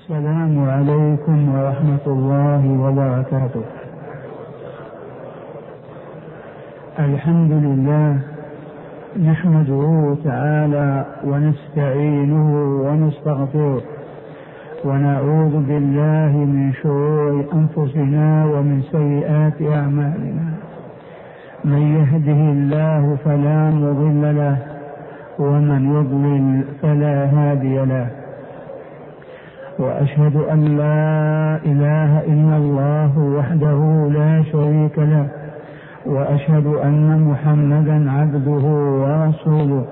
السلام عليكم ورحمة الله وبركاته. الحمد لله نحمده تعالى ونستعينه ونستغفره ونعوذ بالله من شرور أنفسنا ومن سيئات أعمالنا. من يهده الله فلا مضل له ومن يضلل فلا هادي له، وأشهد أن لا إله إلا الله وحده لا شريك له، وأشهد أن محمدا عبده ورسوله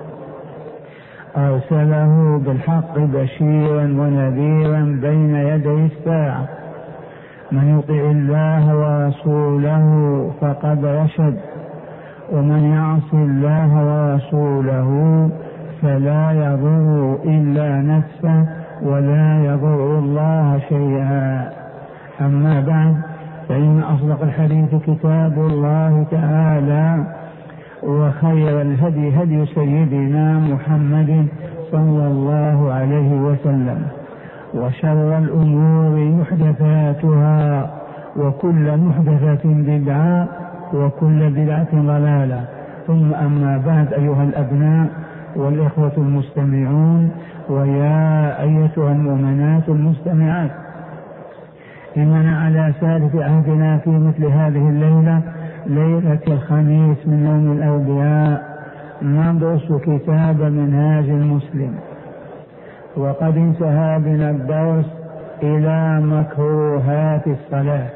أرسله بالحق بشيرا ونذيرا بين يدي الساعة. من يطع الله ورسوله فقد رشد، ومن يعص الله ورسوله فلا يضر إلا نفسه ولا يضر الله شيئا. أما بعد، فإن أصدق الحديث كتاب الله تعالى، وخير الهدي هدي سيدنا محمد صلى الله عليه وسلم، وشر الأمور محدثاتها، وكل محدثة بدعة، وكل بدعة ضلالة. ثم أما بعد، أيها الأبناء والإخوة المستمعون، ويا أيتها المؤمنات المستمعات، إننا على سالف عهدنا في مثل هذه الليلة، ليلة الخميس من يوم الأربعاء، ندرس كتاب منهاج المسلم، وقد انتهى بنا الدرس إلى مكروهات الصلاة.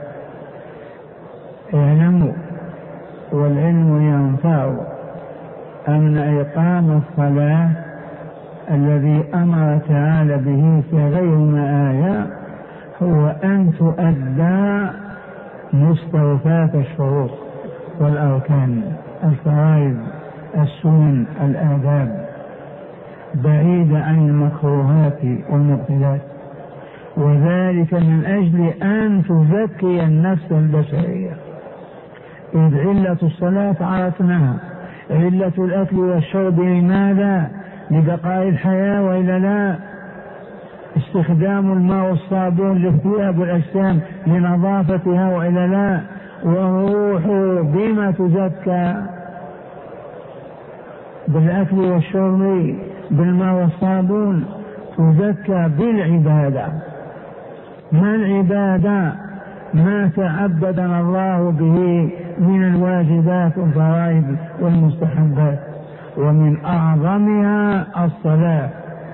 اعلموا والعلم ينفع أن إقام الصلاة الذي أمر تعالى به في غير ما آية هو أن تؤدى مستوفات الشروط والأركان، الفرائض، السنن، الآداب، بعيدة عن المكروهات والمبطلات، وذلك من أجل أن تزكي النفس البشرية. إذ علة الصلاة عرفناها، علة الأكل والشرب لماذا؟ لبقاء الحياة، وإلا لا؟ استخدام الماء والصابون للثياب والأجسام لنظافتها، وإلا لا؟ والروح بما تزكى؟ بالأكل والشرب، بالماء والصابون، تزكى بالعبادة. ما العبادة؟ ما تعبدنا الله به من الواجبات والفرائض والمستحبات، ومن أعظمها الصلاة.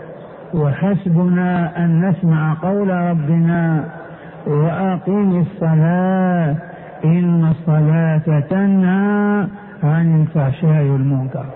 وحسبنا أن نسمع قول ربنا: وأقم الصلاة إن الصلاة تنهى عن الفحشاء والمنكر.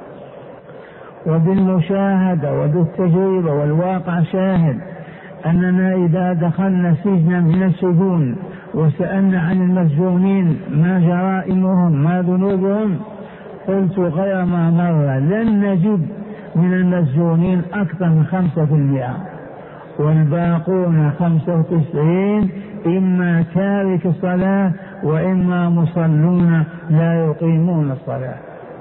وبالمشاهدة وبالتجربة والواقع شاهد أننا إذا دخلنا سجنا من السجون وسألنا عن المسجونين ما جرائمهم ما ذنوبهم، قلت غير ما مر لن نجد من المسجونين أكثر من 5%، والباقون 95 إما تارك الصلاة وإما مصلون لا يقيمون الصلاة.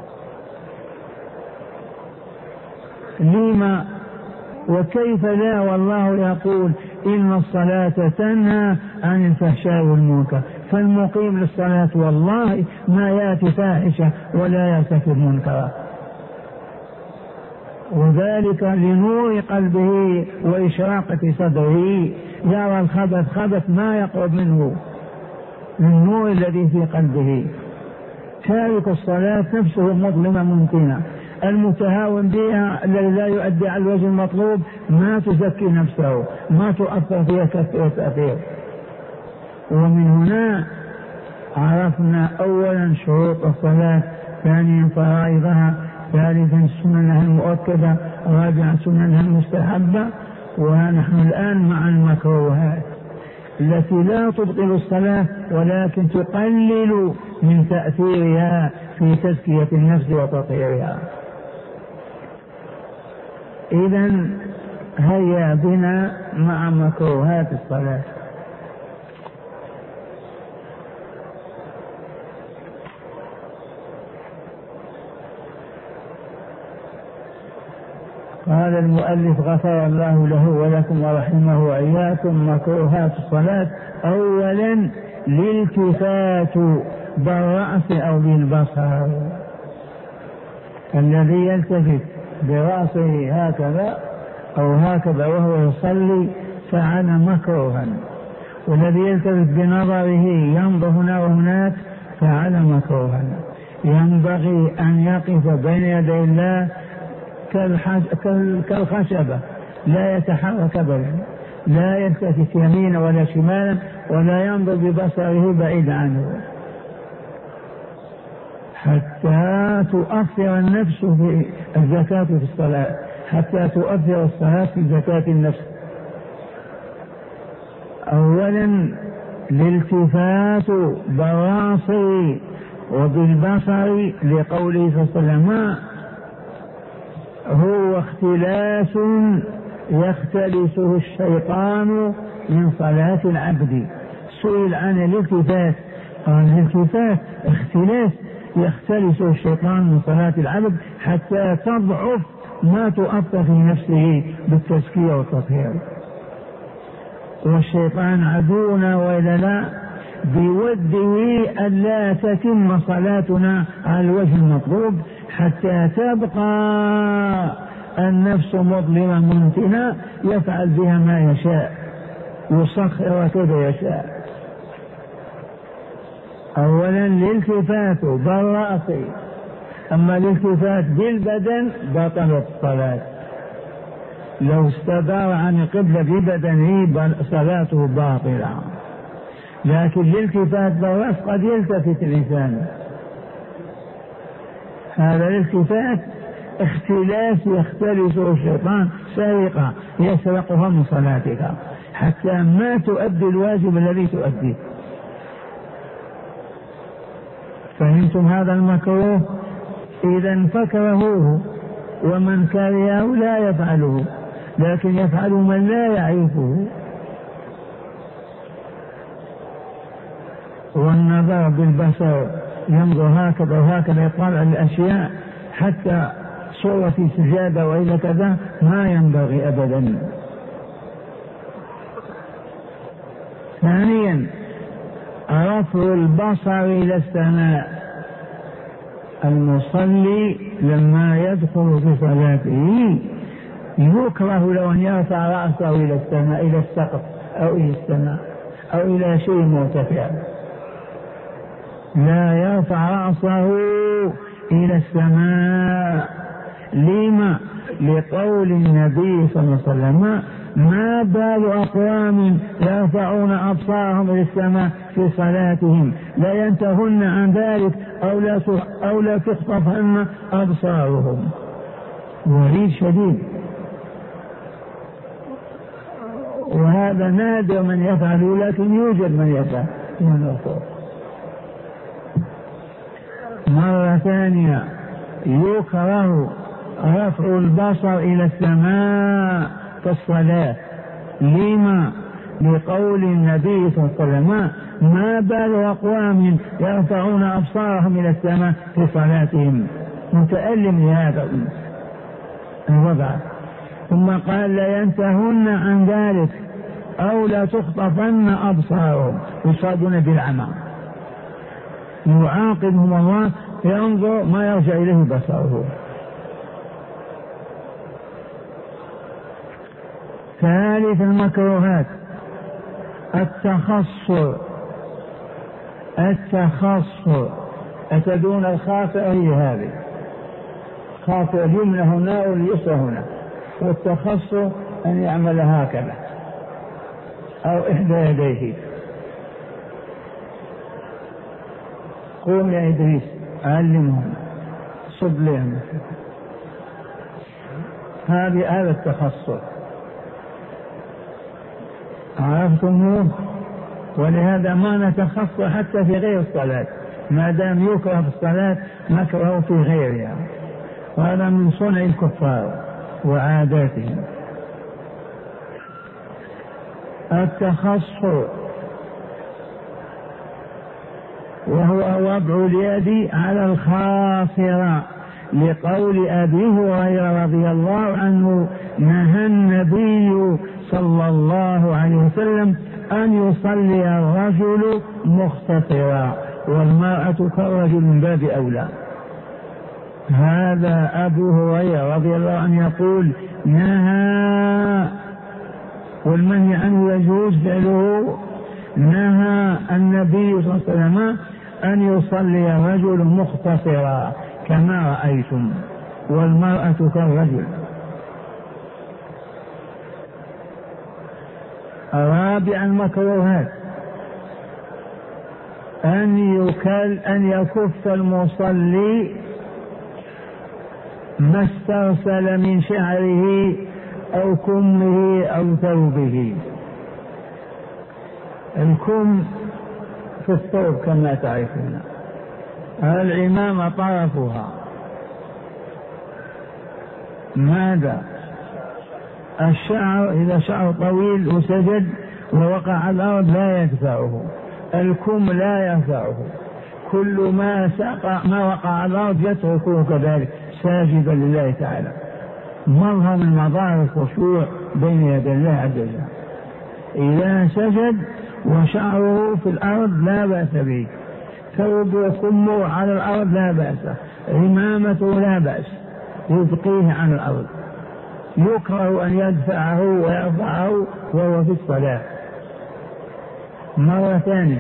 لما وكيف لا؟ والله يقول: إن الصلاة تنهى عن الفحشاء والمنكر. فالمقيم للصلاة والله ما يأتي فاحشة ولا يرتكب منكرا، وذلك لنور قلبه وإشراقة صدره، يرى الخبث خبث ما يقرب منه للنور الذي في قلبه. تارك الصلاة نفسه مظلمة ممكنة، المتهاون بها الذي لا يؤدي على الوجه المطلوب ما تزكي نفسه، ما تؤثر فيها تأثير. ومن هنا عرفنا أولا شروط الصلاة، ثانيا فرائضها، ثالثا سننها المؤكدة، رابعا سننها المستحبة. ونحن الآن مع المكروهات التي لا تبطل الصلاة ولكن تقلل من تأثيرها في تزكية النفس وتطهيرها. إذن هيا بنا مع مكروهات الصلاة. قال المؤلف غفر الله له ولكم ورحمه وإياكم: مكروهات الصلاة: أولا الالتفات بالرأس أو بالبصر، الذي يلتفت برأسه هكذا أو هكذا وهو يصلي فعل مكروها، والذي يلتفت بنظره ينظر هنا وهناك فعل مكروها. ينبغي أن يقف بين يدي الله كالخشبة، لا يتحرك أبدا، لا يلتفت يمينا ولا شمالا، ولا ينظر ببصره بعيد عنه، حتى تؤثر النفس في الزكاة في الصلاة، حتى تؤثر الصلاة في زكاة النفس. أولا الالتفات بالراس وبالبصر، لقوله صلى الله عليه وسلم: هو اختلاس يختلسه الشيطان من صلاة العبد. سئل عن الالتفات قال: الالتفات اختلاس يختلسه الشيطان من صلاة العبد حتى تضعف ما تؤثر في نفسه بالتزكية والتطهير. والشيطان عدونا وإلا لا، بوده ألا تتم صلاتنا على الوجه المطلوب حتى تبقى النفس مظلمة ممتنة يفعل بها ما يشاء، يسخر كذا يشاء. أولا الالتفات بالرأس، أما الالتفات بالبدن بطلت الصلاة. لو استدار عن القبلة ببدنه صلاته باطلة، لكن الالتفات بالرأس قد يلتفت الإنسان. هذا الالتفات اختلاس يختلسه الشيطان، سرقة يسرقها من صلاتك حتى ما تؤدي الواجب الذي تؤديه. فهمتم هذا المكروه؟ إذا فكرهوه، ومن كرهه لا يفعله، لكن يفعل من لا يعرفه. والنظر بالبصر، ينظر هكذا وهكذا، يطالع الأشياء حتى صورة في سجادة وإلى كذا، ما ينبغي أبدا. ثانيا رفع البصر إلى السماء. المصلي لما يدخل في صلاته يكره له أن يرفع رأسه إلى السماء، إلى السقف أو إلى السماء أو إلى شيء مرتفع، لا يرفع رأسه إلى السماء. لما؟ لقول النبي صلى الله عليه وسلم: ما بال أقوام يرفعون أبصارهم إلى السماء في صلاتهم لا ينتهون عن ذلك أو لا تخطفن أبصارهم. وعيد شديد، وهذا نادر من يفعله، لكن يوجد من يفعل. مرة ثانية يكره رفع البصر إلى السماء في الصلاة. لما؟ لقول النبي صلى الله عليه وسلم: ما بال أقوام يرفعون أبصارهم إلى السماء في صلاتهم. متألم لهذا الوضع. ثم قال: لا ينتهون عن ذلك أو لا تخطفن أبصارهم، يصابون بالعمى، يعاقبهم الله، ينظر ما يرجع إليه بصره. ثالث المكروهات التخصر. أتدون الخاطئة هي هذه، خاطئ اليمنى هنا واليسرى هنا، والتخصر أن يعمل هكذا أو إحدى يديه. قوم يا إدريس علمهم، صب لهم. هذا التخصص عرفتموه؟ ولهذا ما نتخصص حتى في غير الصلاة، ما دام يكره في الصلاة نكره في غيرها، وهذا من صنع الكفار وعاداتهم. التخصص وهو وضع اليد على الخاصرة لقول أبي هريرة رضي الله عنه: نهى النبي صلى الله عليه وسلم أن يصلي الرجل مختصرا، والمرأة كالرجل من باب أولى. هذا أبو هريرة رضي الله عنه يقول: نهى، والمنهي عنه يجوز فعله. نهى النبي صلى الله عليه وسلم أن يصلي الرجل مختصرا كما رأيتم، والمرأة كالرجل. رابع المكروهات أن يكف المصلي ما استرسل من شعره أو كمه أو ثوبه. الكم في الثوب كما تعرفون، العمامة طرفها ماذا؟ الشعر إذا شعر طويل وسجد ووقع على الأرض لا يدفعه، الكم لا يرفعه، كل ما وقع على الأرض يتركه كذلك ساجدا لله تعالى، مظهر من مظاهر الخشوع بين يدي الله عز وجل. إذا سجد وشعره في الأرض لا بأس به، ثوب وكمه على الأرض لا بأس، عمامته لا بأس، يبقيه عن الأرض. يكره أن يدفعه ويرفعه وهو في الصلاة. مرة ثانية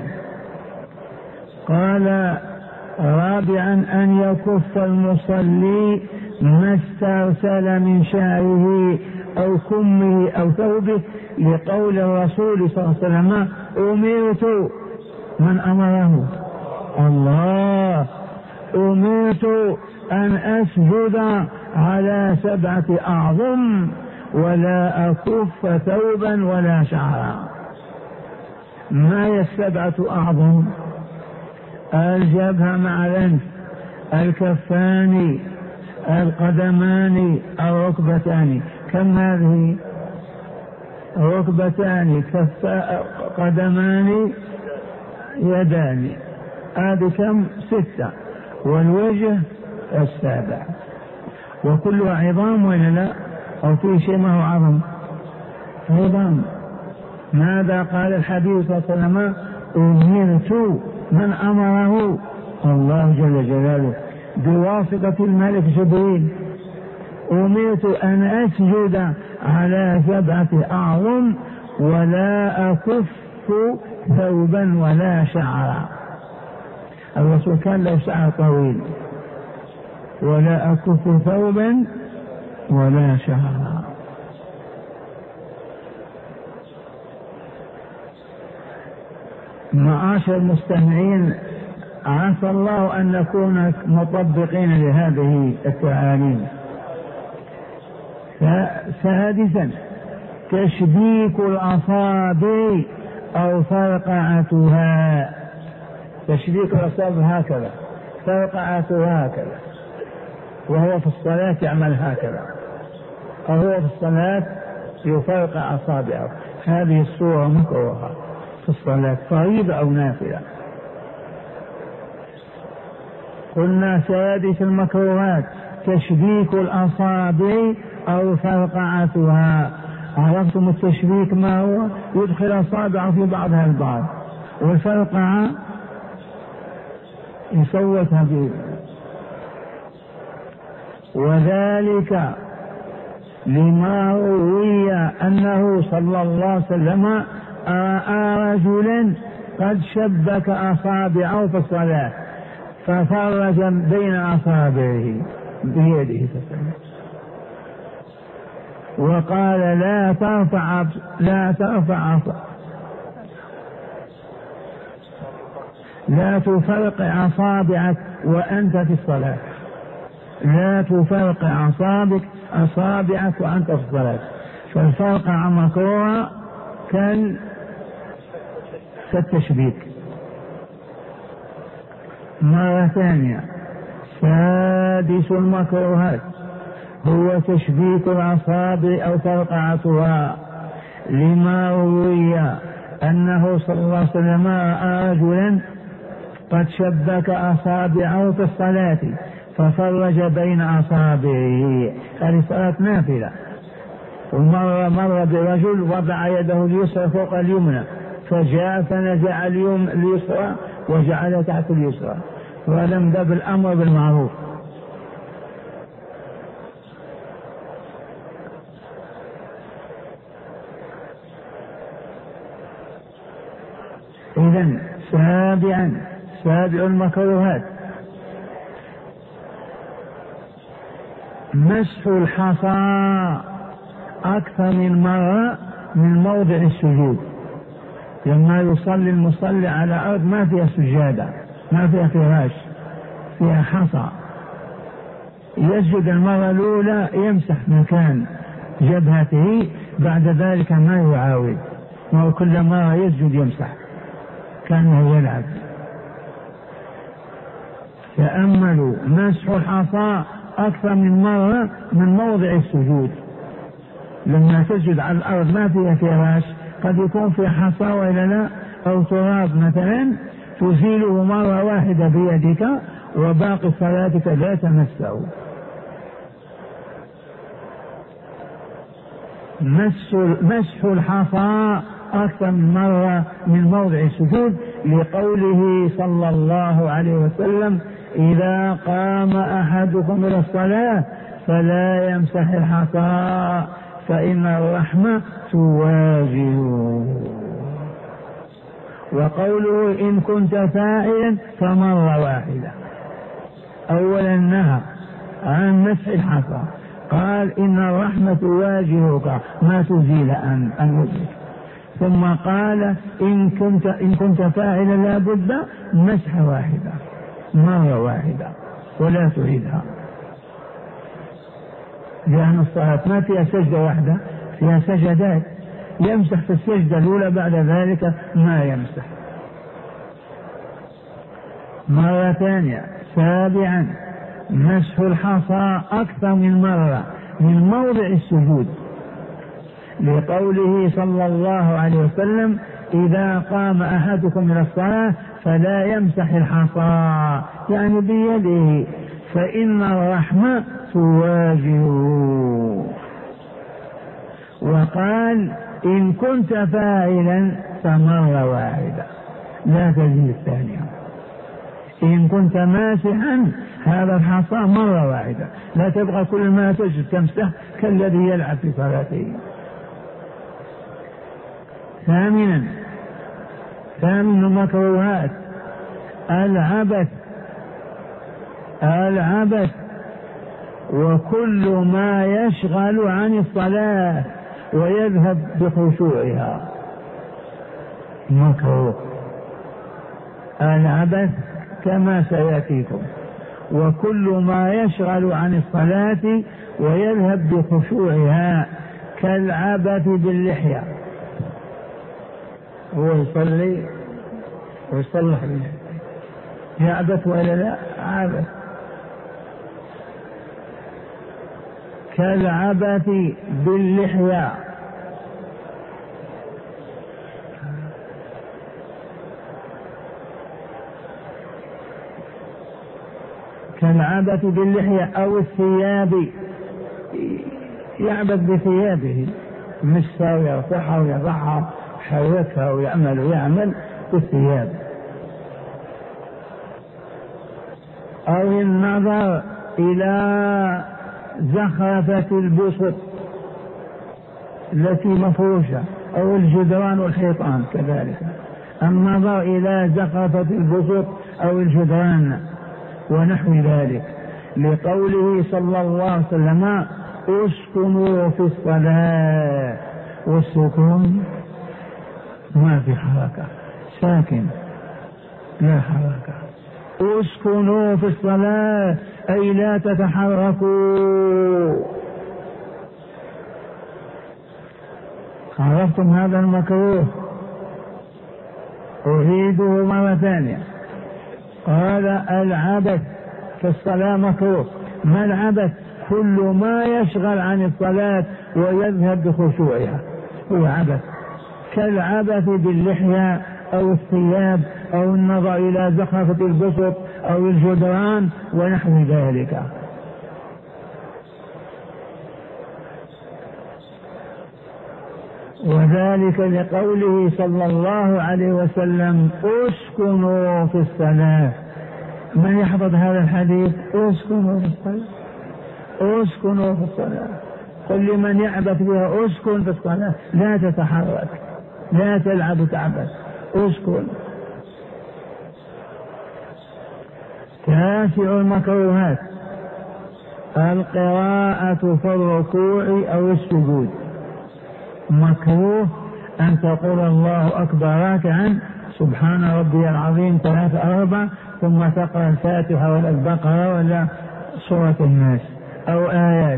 قال: رابعا أن يكف المصلي ما استرسل من شعره أو كمه أو ثوبه، لقول الرسول صلى الله عليه وسلم: أمرت، من أمره؟ الله، أمرت أن أسجد على 7 أعظم ولا أكف ثوبا ولا شعرا. ما هي 7 أعظم؟ الجبهة مع الأنف، الكفان، القدمان، الركبتان. كم هذه؟ ركبتان، قدمان، يدان، هذه كم؟ 6. والوجه 7، وكلها عظام ولا لا؟ أو في شيء ما هو عظم؟ عظام. ماذا قال الحبيب صلى الله عليه وسلم؟ أمرت، من أمره؟ الله جل جلاله بواسطة الملك جبريل. أمرت أن أسجد على 7 أعظم ولا أكف ثوبا ولا شعرا. الرسول كان له شعر طويل. ولا أكف ثوبا ولا شعرا. معاشر المستمعين، عسى الله أن نكون مطبقين لهذه التعاليم. سادسا تشبيك الأصابع أو فرقعتها. تشبيك الأصابع هكذا، فرقعتها هكذا، وهو في الصلاة يعمل هكذا، أو هو في الصلاة يفرقع أصابعه. هذه الصورة مكروهة في الصلاة، فريضة أو نافلة. قلنا سادس المكروهات تشبيك الأصابع أو فرقعتها. عرفتم التشبيك ما هو؟ يدخل أصابعه في بعضها البعض، والفرقعة يصوتها به. وذلك لما روي أنه صلى الله عليه وسلم رأى رجلا قد شبك أصابعه في الصلاة ففرج بين أصابعه بيده وقال: لا تفرقع أصابعك وأنت في الصلاة، لا تفرقع أصابعك وأنت في الصلاة. فالفرقع مكروه كالتشبيك. مرة ثانية، سادس المكروهات هو تشبيك الأصابع أو فرقعتها، لما روي أنه صلى الله عليه وسلم رأى رجلا قد شبك أصابعه في الصلاة ففرج بين أصابعه. هذه صلاة نافلة. مر برجل وضع يده اليسرى فوق اليمنى، فجاء فنزع اليسرى وجعل تحت اليسرى، ولم باب الأمر بالمعروف. إذن سابع المكروهات مسح الحصى أكثر من مرة من موضع السجود. لما يصلي المصلي على أرض ما فيها سجادة، ما فيها فراش، فيها حصى، يسجد المرة الأولى يمسح مكان جبهته، بعد ذلك ما يعاود، وكل مرة يسجد يمسح كأنه يلعب. تأملوا، مسح الحصى أكثر من مرة من موضع السجود. لما تسجد على الأرض ما فيها فراش، قد يكون في حصى وإلا لا، أو تراب مثلا، تزيله مرة واحدة بيدك وباقي صلاتك لا تمسه. مسح الحصى أكثر من مرة من موضع السجود، لقوله صلى الله عليه وسلم: إذا قام أحدكم إلى الصلاة فلا يمسح الحصى فإن الرحمة تواجهه. وقوله: إن كنت فاعلا فمرة واحدة. أولا نهى عن مسح الحصى، قال: إن الرحمة تواجهك ما تزيل عن وجهك. ثم قال: إن كنت فاعلا لا بد مسح واحدة، مرة واحدة، ولا تعيدها، لأن الصلاة ما فيها سجدة واحدة، فيها سجدات، يمسح في السجدة الأولى، بعد ذلك ما يمسح. مرة ثانية. سابعا، مسح الحصى أكثر من مرة من موضع السجود، لقوله صلى الله عليه وسلم: إذا قام أحدكم إلى الصلاة فلا يمسح الحصى، يعني بيده، فإن الرحمة تواجهه. وقال: إن كنت فاعلا فمرة واحدة، لا تزيد الثانية. إن كنت ماسحا هذا الحصى مرة واحدة، لا تبغى كل ما تجد تمسح كالذي يلعب في صلاته. ثامن المكروهات العبث وكل ما يشغل عن الصلاة ويذهب بخشوعها مكروه. العبث كما سيأتيكم، وكل ما يشغل عن الصلاة ويذهب بخشوعها، كالعبث باللحية، هو يصلي ويصلح يعبث ولا لا؟ عبث. كالعبث باللحية، كالعبث باللحية أو الثياب، يعبث بثيابه، مسها ويرفعها ويضعها، حركها ويعمل بالثياب. أو النظر إلى زخرفة البسط التي مفروشة، أو الجدران والحيطان كذلك، النظر إلى زخرفة البسط أو الجدران ونحو ذلك، لقوله صلى الله عليه وسلم: اسكنوا في الصلاة. والسكون ما في حركة، ساكن لا حركة. اسكنوا في الصلاة أي لا تتحركوا. عرفتم هذا المكروه؟ أعيده مرة ثانية. قال: العبث في الصلاة مكروه. ما العبث؟ كل ما يشغل عن الصلاة ويذهب بخشوعها هو عبث، كالعبث باللحية أو الثياب أو النظر إلى زخرفة البسط أو الجدران ونحو ذلك. وذلك لقوله صلى الله عليه وسلم اسكنوا في الصلاة. من يحفظ هذا الحديث؟ اسكنوا في الصلاة، اسكنوا في الصلاة. قل لمن يعبث بها اسكن في الصلاة، لا تتحرك، لا تلعب تعبث، اسكن. 9 المكروهات القراءة في الركوع أو السجود. مكروه أن تقول الله أكبر راكعا سبحان ربي العظيم 3 4 ثم تقرأ الفاتحة ولا البقرة ولا سورة الناس أو آيات.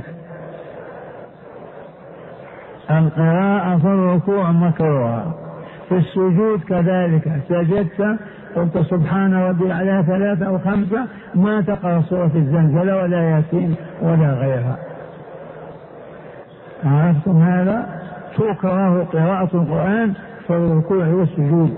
القراءة في الركوع مكروه. في السجود كذلك، سجدت قلت سبحان ربي الأعلى 3 أو 5 ما تقرأ سورة الزلزلة ولا ياسين ولا غيرها. عرفتم هذا؟ تكره قراءة القرآن في الركوع والسجود.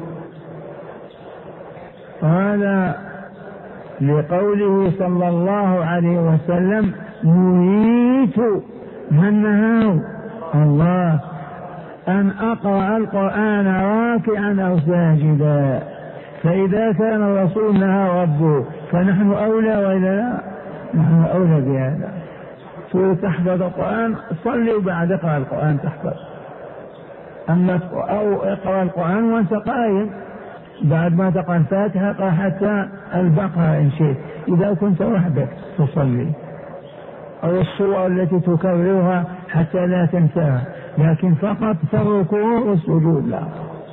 هذا لقوله صلى الله عليه وسلم نهيت، من نهاه؟ الله، أن أقرأ القرآن راكعا أو ساجدا. فإذا كان الرسول نهى ربه فنحن أولى وإلا لا؟ نحن أولى بهذا. تحفظ القرآن صلي وبعد اقرأ القرآن تحفظ، أما أو اقرأ القرآن وأنت قائم بعد ما تقرأ الفاتحة اقرأ حتى البقرة إن شئت إذا كنت وحدك تصلي، أو الصور التي تكررها حتى لا تنساها، لكن فقط في الركوع والسجود لا.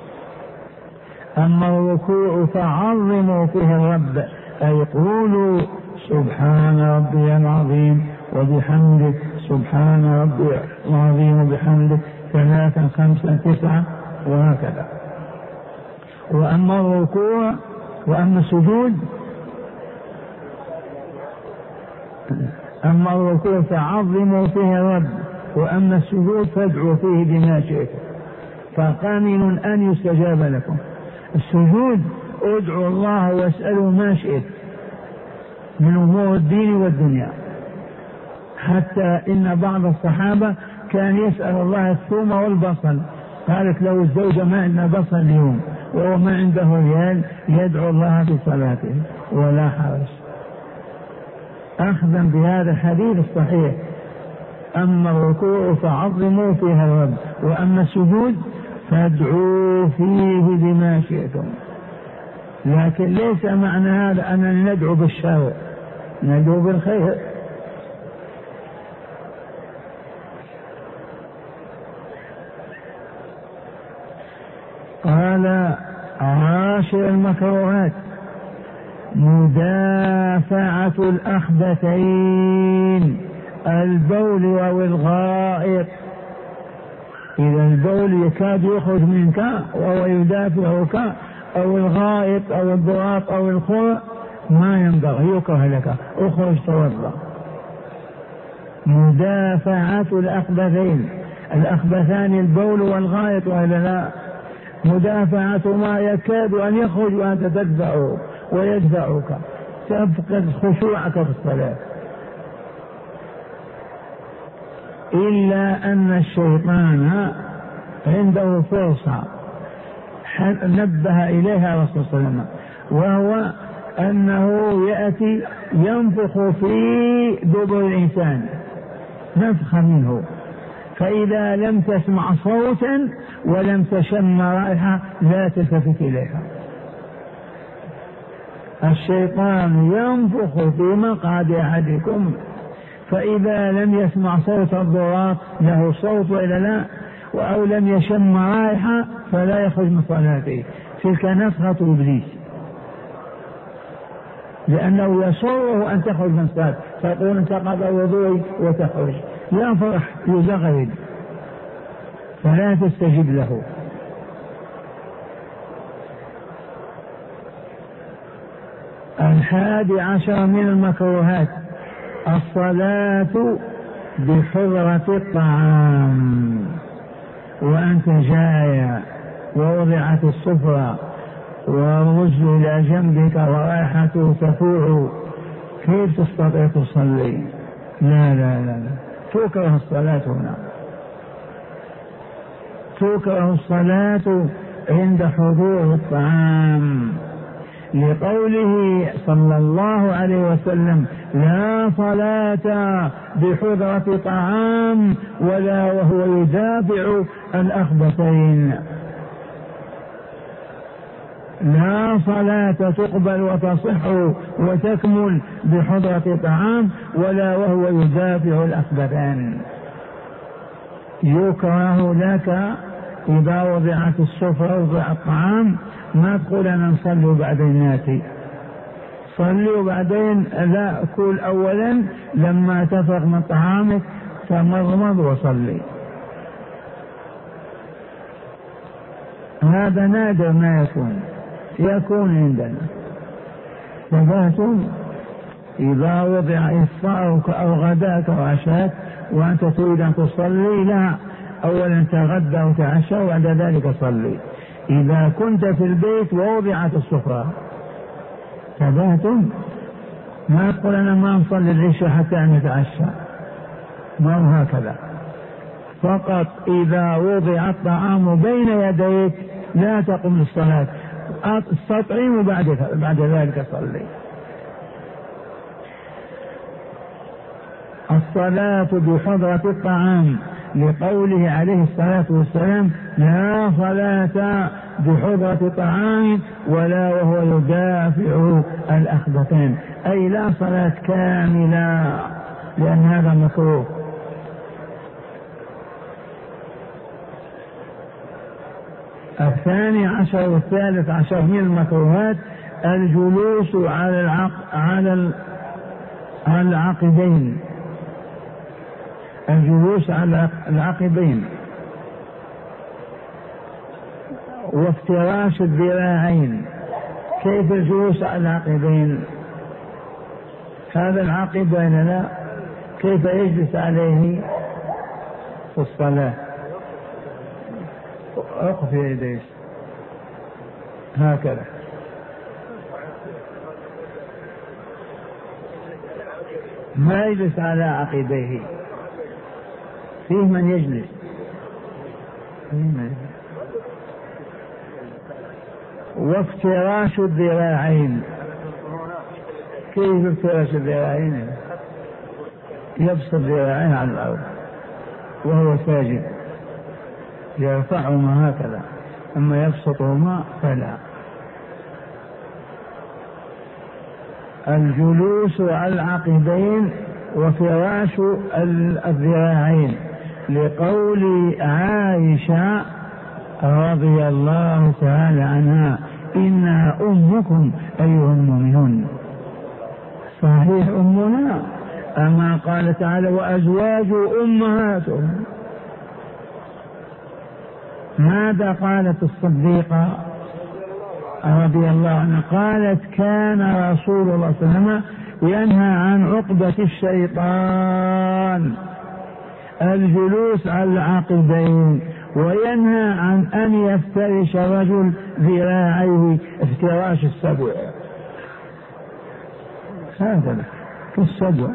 أما الركوع فعظموا فيه الرب، أي قولوا سبحان ربي العظيم وبحمدك سبحان ربي العظيم وبحمدك 3 5 9 وهكذا. وأما الركوع وأما السجود، أما الركوع فعظموا فيه الرب، وأما السجود فادعوا فيه بما شئتم فقامن أن يستجاب لكم. السجود ادعوا الله واسألوا ما شئت من أمور الدين والدنيا، حتى إن بعض الصحابة كان يسأل الله الثوم والبصل، قالت له الزوجة ما عندنا بصل اليوم وهو ما عنده ريال، يدعو الله في صلاته ولا حرج، أخذا بهذا الحديث الصحيح. أما الركوع فعظموا فيها الرب، وأما السجود فادعوا فيه بما شئتم. لكن ليس معنى هذا أننا ندعو بالشر، ندعو بالخير. قال 10 المكروهات مدافعة الأخبثين، البول أو الغائط. إذا البول يكاد يخرج منك وهو يدافعك، أو الغائط أو الضراط أو الخرق، ما ينبغي، يكره لك، اخرج توضأ. مدافعة الأخبثين، الأخبثان البول والغائط ولا لا؟ مدافعة ما يكاد أن يخرج وأنت تدفعه ويدفعك، تفقد خشوعك في الصلاة. إلا أن الشيطان عنده فرصة نبه إليها الرسول صلى الله عليه وسلم، وهو أنه يأتي ينفخ في دبر الإنسان نفخ منه، فإذا لم تسمع صوتا ولم تشم رائحة لا تلتفت إليها. الشيطان ينفخ في مقعد أحدكم، فإذا لم يسمع صوت الضراط له صوت إلا لا، أو لم يشم رائحة فلا يخرج من صلاته. تلك نفخة إبليس، لأنه يسره أن تخرج من صلاته، فيقول انتقض وضوئي وتخرج، يفرح يزغرد فلا تستجب له. الحادي عشر من المكروهات الصلاة بحضرة الطعام، وأنت جايع ووضعت السفرة والرجل إلى جنبك ورائحته تفوح، كيف تستطيع تصلي؟ لا لا لا لا، تكره الصلاة هنا، تكره الصلاة عند حضور الطعام، لقوله صلى الله عليه وسلم: لا صلاة بحضرة طعام ولا وهو يدافع الأخبثين. لا صلاة تقبل وتصح وتكمل بحضرة طعام ولا وهو يدافع الأخبثان. يكره لك إذا وضعت السفرة ووضع الطعام ما تقول أنا نصلي وبعدين ناتي، صلي وبعدين لا، كل أولا لما تفرغ من طعامك تمضمض وصلي. هذا نادر ما يكون عندنا. تبهتم إذا وضع إفطارك أو غداك أو عشاك وأنت تريد أن تصلي، لا، أولا تغدى وتعشى وبعد ذلك صلي. إذا كنت في البيت ووضعت السفرة تبهتم، ما تقول أنا ما نصلي العشاء حتى نتعشى، ما هو هكذا. فقط إذا وضع الطعام بين يديك لا تقم للصلاة، استطعم بعد ذلك صلي. الصلاة بحضرة الطعام، لقوله عليه الصلاة والسلام: لا صلاة بحضرة طعام ولا وهو يدافع الأخبثين، أي لا صلاة كاملة، لأن هذا مكروه. الثاني عشر والثالث عشر من المكروهات الجلوس على العقبين، الجلوس على العقبين وافتراش الذراعين. كيف الجلوس على العقبين؟ هذا العقبين لا، كيف يجلس عليه في الصلاة؟ أقف يديه هكذا، ما يجلس على عقبيه، فيه من يجلس. وافتراش الذراعين، كيف افتراش الذراعين؟ يبسط الذراعين على الأرض وهو ساجد، يرفعهما هكذا، أما يبسطهما فلا. الجلوس على العقبين وفراش الذراعين، لقول عائشة رضي الله تعالى عنها: إنها أمكم أيها المؤمنون. صحيح أمنا، أما قال تعالى: وأزواج أمهاتهم. ماذا قالت الصديقة رضي الله عنها؟ قالت: كان رسول الله صلى الله عليه وسلم ينهى عن عقبة الشيطان، الجلوس على العقبين، وينهى عن أن يفترش رجل ذراعيه افتراش السبع، هذا كالسبع.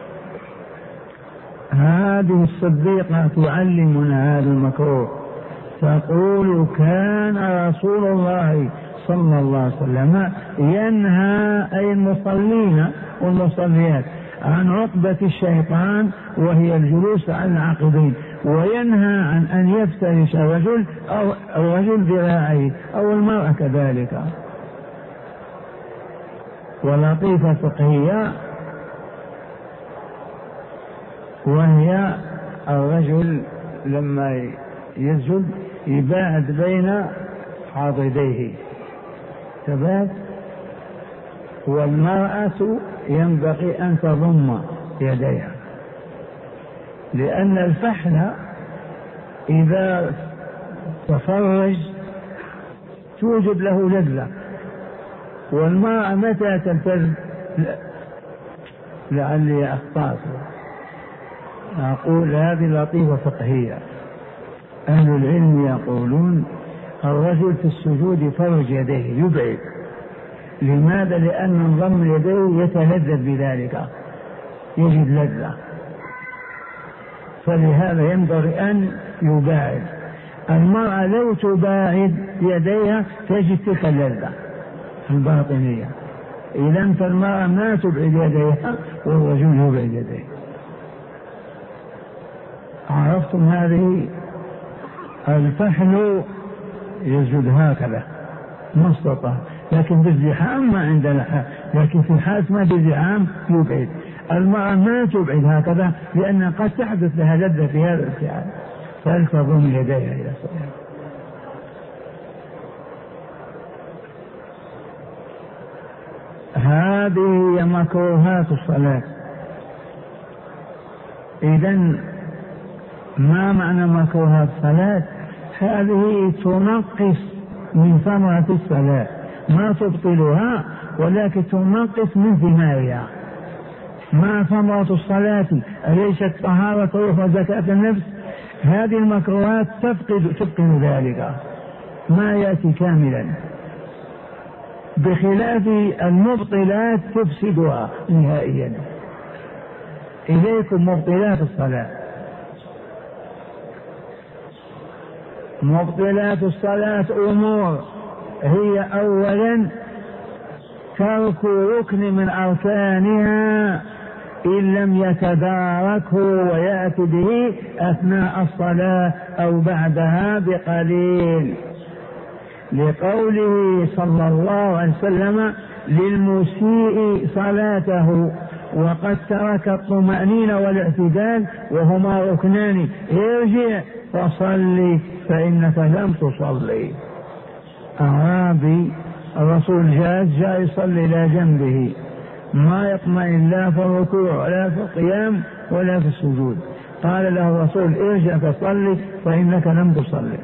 هذه الصديقة تعلمنا هذا المكروه، تقول: كان رسول الله صلى الله عليه وسلم ينهى، أي المصلين والمصليات، عن عقبة الشيطان وهي الجلوس على العقبين، وينهى عن أن يفترش الرجل أو الرجل ذراعيه أو المرأة كذلك. ولطيفة فقهية، وهي الرجل لما يسجد يباعد بين حاضديه ثبات، والمرأة ينبغي أن تضم يديها، لأن الفحل إذا تفرج توجد له لذة، والمرأة متى تلتذ؟ لعلي أخطأت، أقول هذه لطيفة فقهية. أهل العلم يقولون: الرجل في السجود فرج يديه يبعد. لماذا؟ لأن ضم يديه يتلذذ بذلك، يجد لذة، فلهذا ينبغي أن يباعد. المرأة لو تباعد يديها تجد تلك اللذة الباطنية. إذا فالمرأة ما تبعد يديها والرجل يبعد يديه. عرفتم هذه؟ الفحل يسجد هكذا ما استطاع، لكن بالزحام ما عندنا، لكن في حالة ما بالزحام يبعد. المرأة ما تبعد هكذا لأن قد تحدث لها لذة في هذا الفعل، فلتضم يديها إلى الصلاة. هذه هي مكروهات الصلاة. إذن ما معنى مكروهات الصلاة؟ هذه تنقص من ثمرة الصلاة، ما تبطلها ولكن تنقص من ثمارها. ما ثمرة الصلاة؟ أليست طهارة الروح وزكاة النفس؟ هذه المكروهات تفقد ذلك، ما يأتي كاملا، بخلاف المبطلات تفسدها نهائيا. إليكم مبطلات الصلاة. مبطلات الصلاة أمور، هي أولا ترك ركن من أركانها إن لم يتداركه ويأتي به أثناء الصلاة أو بعدها بقليل، لقوله صلى الله عليه وسلم للمسيء صلاته وقد ترك الطمأنينة والاعتدال وهما ركنان ارجع فصلي فإنك لم تصلي. أعرابي الرسول جاء يصلي إلى جنبه، ما يطمئن لا في الركوع ولا في القيام ولا في السجود، قال له الرسول ارجع فصلي فإنك لم تصلي.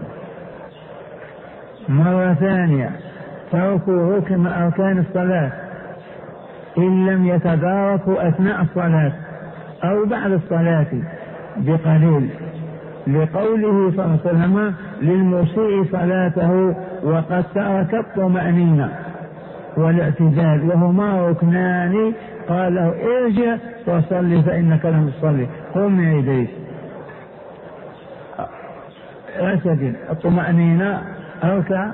مرة ثانية ترك ركن من أركان الصلاة إن لم يتداركوا أثناء الصلاة أو بعد الصلاة بقليل، لقوله صلى الله عليه وسلم للمسيء صلاته وقد ترك الطمأنينة والاعتدال وهما ركنان، قال له ارجع وصلي فإنك لم تصلي. قم من يديك، اعتدل، الطمأنينة أركع،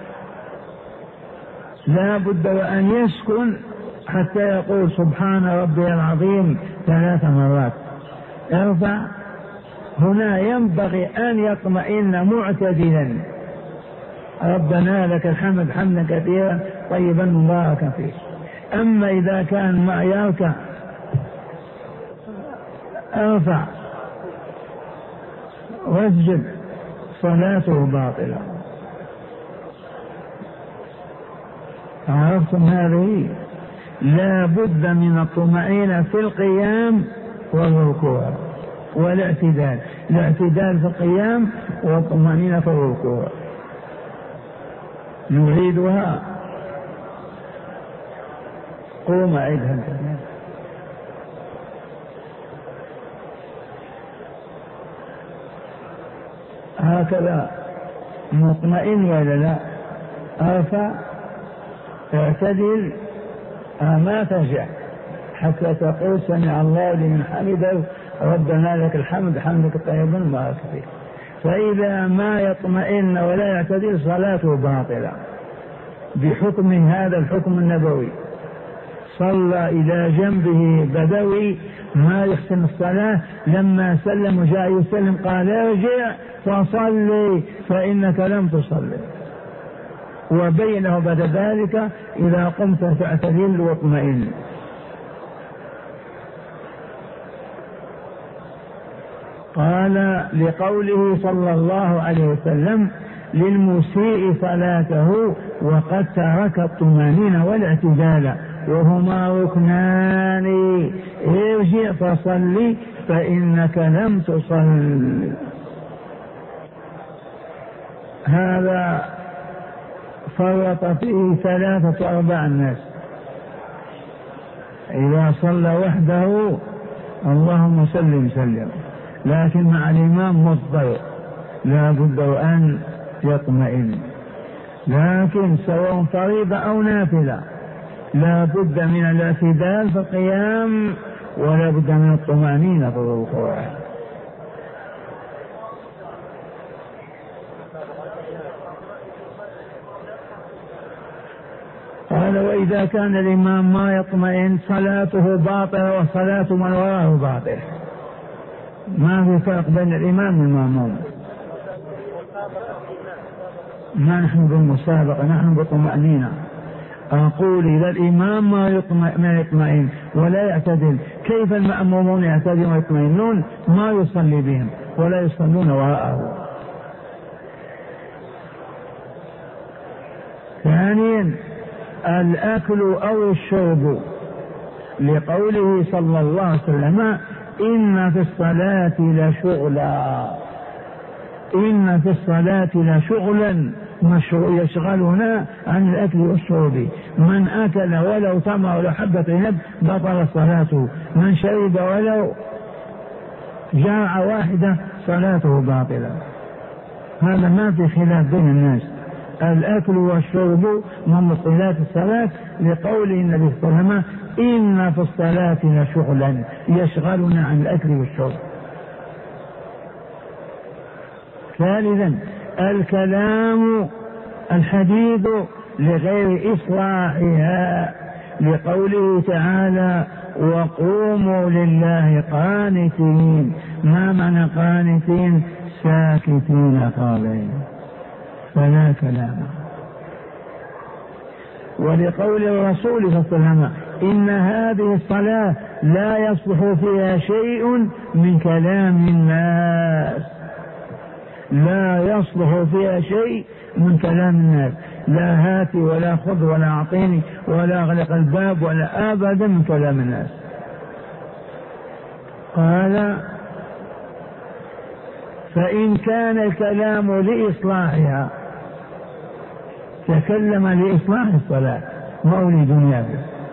لا بد وأن يسكن حتى يقول سبحان ربي العظيم 3 مرات. ارفع، هنا ينبغي أن يطمئن معتدلا، ربنا لك الحمد حمدا كثيرا طيبا مباركا فيه. أما إذا كان ما يركع ارفع واسجد صلاته باطلة. عرفتم هذه؟ لا بد من الطمأنينة في القيام والركوع والاعتدال، الاعتدال في القيام والطمأنينة في الركوع. نعيدها، قوم أعيدها. هكذا مطمئن ولا لا؟ ارفع، اعتدل، ما ترجع حتى تقول سمع الله لمن حمده ربنا لك الحمد حمدك طيبا مبارك فيه. فإذا ما يطمئن ولا يعتدل صلاته باطلة بحكم هذا الحكم النبوي. صلى إلى جنبه بدوي ما يحسن الصلاة، لما سلم وجاء يسلم قال ارجع فصلي فإنك لم تصلي، وبينه بعد ذلك إذا قمت فاعتدل واطمئن. قال لقوله صلى الله عليه وسلم للمسيء صلاته وقد ترك الطمأنينة والاعتدال وهما ركنان ارجع فصلي فإنك لم تصل. هذا فرط فيه 3-4 الناس. إذا صلى وحده اللهم سلم، لكن مع الإمام مضطر لا بد أن يطمئن. لكن سواء فريضة أو نافلة لا بد من الاعتدال في القيام ولا بد من الطمأنينة في الركوع. قال وإذا كان الإمام ما يطمئن صلاته باطلة وصلاة من وراءه باطلة. ما في فرق بين الإمام والمأموم. ما نحن بالمسابقة، نحن بالطمأنينة. أقول إذا الإمام ما يطمئن ولا يعتدل كيف المأمومون يعتدلون ويطمئنون؟ ما يصلي بهم ولا يصلون وراءه. ثانيا الأكل أو الشرب، لقوله صلى الله عليه وسلم إن في الصلاة لشغلا، إن في الصلاة لشغلا يشغلنا عن الأكل والشرب. من أكل ولو تمر ولو حبة عنب بطل صلاته، من شرب ولو جرعة واحدة صلاته باطلة. هذا ما في خلاف بين الناس. الأكل والشرب من مبطلات الصلاة، لقول النبي صلى الله عليه وسلم إن في الصلاة لشغلا يشغلنا عن الأكل والشرب. ثالثا الكلام الحديث لغير إصلاحها، لقوله تعالى وقوموا لله قانتين. ما معنى قانتين؟ ساكتين قابلين فلا كلام. ولقول الرسول صلى الله عليه وسلم إن هذه الصلاة لا يصلح فيها شيء من كلام الناس، لا يصلح فيها شيء من كلام الناس، لا هات ولا خذ ولا أعطيني ولا أغلق الباب ولا أبدا من كلام الناس. قال فإن كان الكلام لإصلاحها تكلم لإصلاح الصلاة مولي دنياه،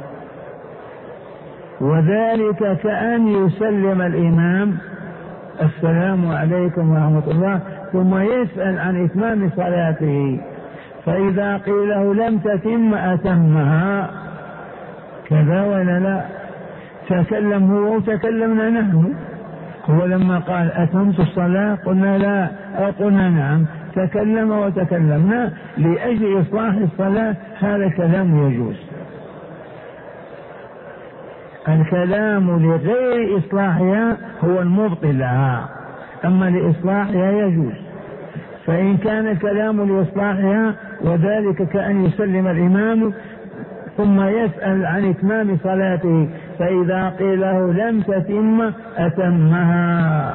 وذلك كأن يسلم الإمام السلام عليكم ورحمة الله ثم يسأل عن إتمام صلاته، فإذا قيل له لم تتم أتمها. كذا ولا لا؟ تكلم هو وتكلمنا نحن. هو لما قال أتممت الصلاة قلنا لا أو قلنا نعم، تكلم وتكلمنا لأجل إصلاح الصلاة. هذا الكلام يجوز. الكلام لغير إصلاحها هو المبطل لها، أما لإصلاحها يجوز. فإن كان الكلام لإصلاحها وذلك كأن يسلم الإمام ثم يسأل عن إتمام صلاته، فإذا قيل له لم تتم أتمها.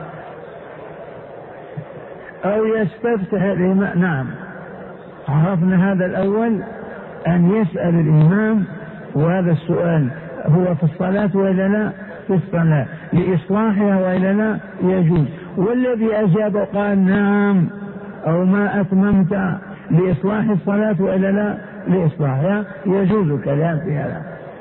أو يستفتح الإمام. نعم عرفنا هذا الأول، أن يسأل الإمام، وهذا السؤال هو في الصلاة وإلا لا؟ في الصلاة لإصلاحها وإلا لا؟ يجوز. والذي أجاب قال نعم أو ما أتممت لإصلاح الصلاة وإلا لا؟ لإصلاحها، يجوز الكلام في هذا.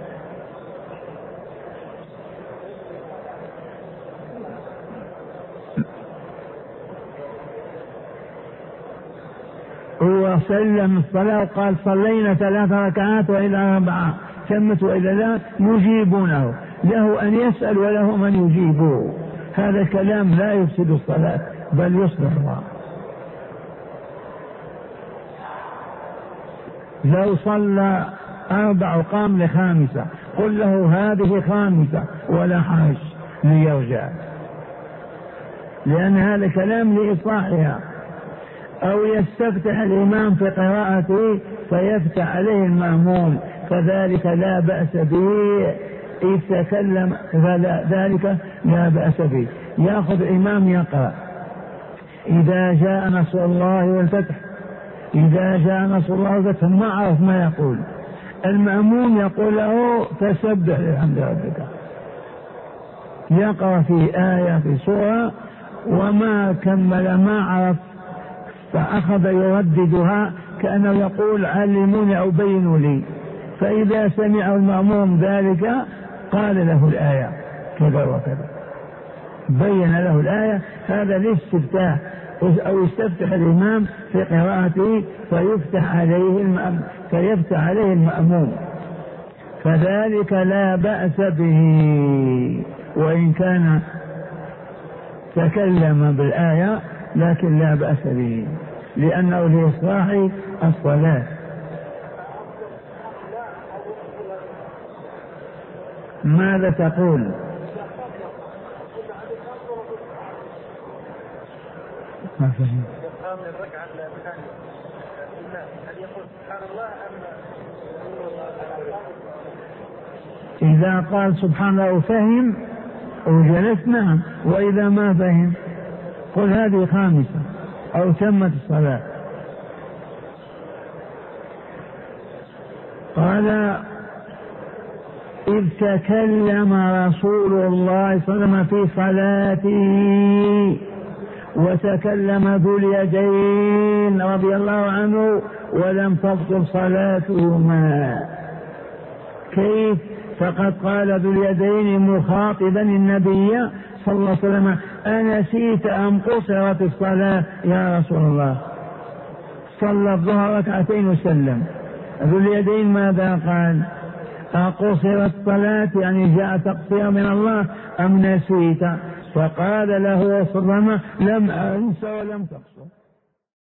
هو سلم الصلاة وقال صلينا 3 ركعات وإلى 4 تمت وإلا لا؟ يجيبونه، له أن يسأل وله من يجيبه. هذا الكلام لا يفسد الصلاة بل يصلحها. لو صلى 4 وقام ل5 قل له هذه 5 ولا حرج ليرجع، لأن هذا كلام لإصلاحها. أو يستفتح الإمام في قراءته فيفتح عليه المأموم، فذلك لا بأس به إذ تكلم، فذلك لا بأس به. يأخذ الإمام يقرأ إذا جاء نصر الله والفتح، إذا جاء نصر الله والفتح، ما عرف ما يقول، المأموم يقول له فسبح بحمد ربك. يقرأ في آية في سورة وما كمل ما عرف، فأخذ يرددها كأنه يقول علموني أو بينوا لي، فإذا سمع المأموم ذلك قال له الآية كذا وكذا، بين له الآية. هذا الاستفتاح أو يستفتح الإمام في قراءته فيفتح عليه المأموم، فذلك لا بأس به وإن كان تكلم بالآية، لكن لا بأس به لأنه لإصلاح الصلاة. ماذا تقول؟ ما فهم. إذا قال سبحان الله فهم وجلس نعم، وإذا ما فهم قل هذه خامسة أو تمت الصلاة. قال إذ تكلم رسول الله صلى الله عليه وسلم في صلاته وتكلم ذو اليدين رضي الله عنه ولم تبطل صلاتهما. كيف؟ فقد قال ذو اليدين مخاطبا النبي صلى الله عليه وسلم أنسيت أم قصرت الصلاة يا رسول الله؟ صلى الظهر ركعتين وسلم. ذو اليدين ماذا قال؟ أقصرت الصلاة يعني جاء تقصير من الله أم نسيت؟ فقال له صلى الله عليه وسلم لم أنس ولم تقصر.